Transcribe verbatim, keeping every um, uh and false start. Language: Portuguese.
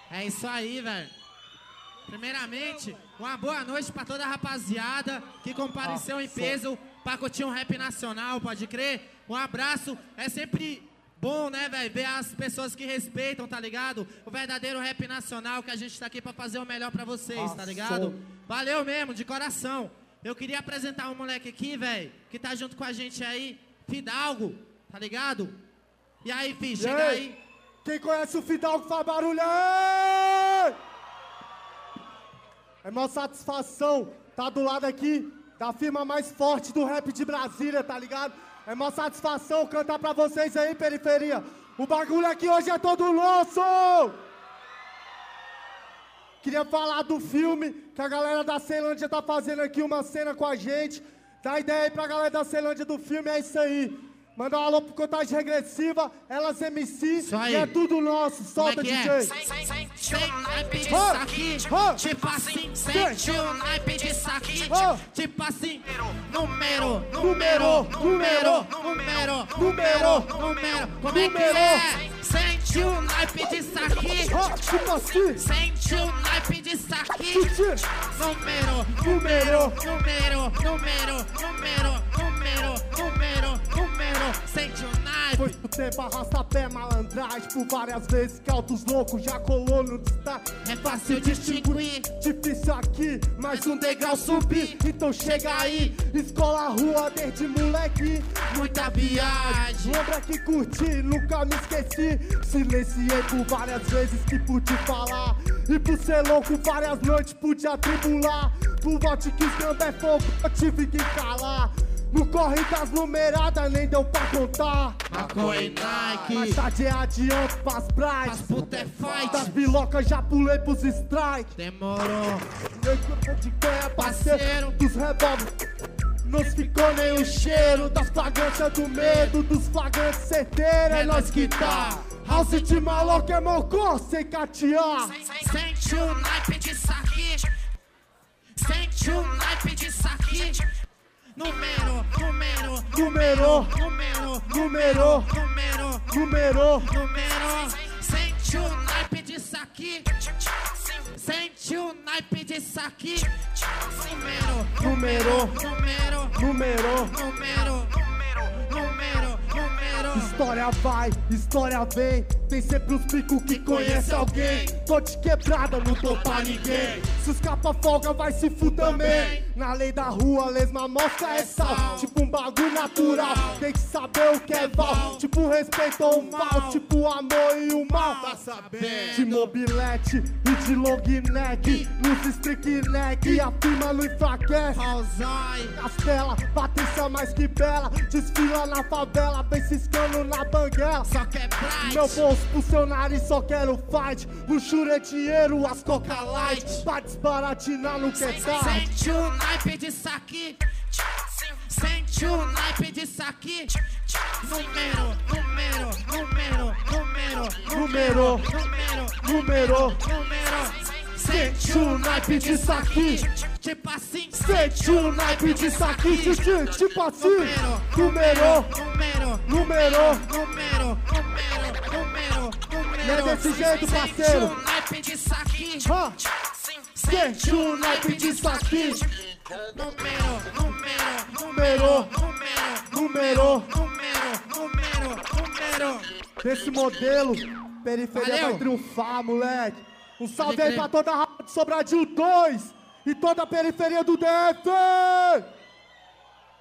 É isso aí, velho. Primeiramente, uma boa noite pra toda a rapaziada que compareceu ah, em peso pra curtir um rap nacional, pode crer? Um abraço, é sempre bom, né, velho, ver as pessoas que respeitam, tá ligado? O verdadeiro rap nacional, que a gente tá aqui pra fazer o melhor pra vocês, ah, tá ligado? Som. Valeu mesmo, de coração. Eu queria apresentar um moleque aqui, velho, que tá junto com a gente aí, Fidalgo, tá ligado? E aí, fi, chega aí. aí. Quem conhece o Fidalgo faz barulho aí! É uma satisfação tá do lado aqui da firma mais forte do rap de Brasília, tá ligado? É uma satisfação cantar pra vocês aí, periferia. O bagulho aqui hoje é todo nosso! Queria falar do filme que a galera da Ceilândia tá fazendo aqui uma cena com a gente. Dá ideia aí pra galera da Ceilândia do filme, é isso aí. Manda um alô pro Contagem Regressiva, Elas M C, e é tudo nosso. Solta, é D J. É? Sente o naipe disso aqui, tipo assim, sente o naipe disso aqui, tipo assim, número, número, número, número, número, número, como é que é? Sente o naipe disso aqui, tipo assim, sente o naipe disso aqui, número, número, número, número, número, número, número, número, sente o naipe. Foi pro tempo arrasta-pé, malandragem, por várias vezes que altos loucos já colou no destaque. É fácil distinguir, difícil aqui, mais um degrau subir. Então chega aí, escola, rua, desde moleque. Muita viagem, lembra que curti, nunca me esqueci. Silenciei por várias vezes que pude falar. E por ser louco várias noites pude atribular. Por vote que escamba é fogo, eu tive que calar. No corre das numeradas nem deu pra contar. Maconha e Nike, mas tá de adiante pras bright. As puta é fight, das bilocas já pulei pros strike. Demorou. Eu de quem é parceiro dos revólver. Não ficou nem o cheiro das flagrantes do medo, dos flagrantes certeiros. É nós que tá. House de maluco é mocó sem catear. Sente o naipe disso aqui, sente o naipe disso aqui. Número, número, número, número, número, número, número, número. Sente o naipe disso aqui, sente o naipe disso aqui. Número, número, número, número, número, número, número. História vai, história vem. Tem sempre os picos que conhece alguém. Tô de quebrada, não tô pra ninguém. Se os capa folga, vai se fuder também. Na lei da rua, lesma mostra é sal. Tipo um bagulho natural, tem que saber o que é val. Tipo respeito ou mal, tipo o amor e o mal. Tá sabendo? De mobilete e de long neck, nos streak neck, a firma não enfraquece. Castela, Patrícia mais que bela, desfila na favela, vem ciscando na banguela. Só quer bright, meu bolso pro seu nariz, só quero fight. Luxúria é dinheiro, as coca light, pra desbaratinar no que tá. Sente o naipe disso aqui, sente o naipe disso aqui. Número, número, número, número, número, número, número, número. Sente o naipe disso aqui, tipo assim, sente o naipe disso aqui, tipo assim, número, número, número, número, número, número, número. Não é desse jeito, parceiro. Sente o naipe disso aqui, sente o naipe disso aqui. Número, número, número, número, número, número, número. Desse modelo, periferia Valeu. Vai triunfar, moleque. Um salve aí pra toda a rapa de Sobradinho dois e toda a periferia do D F!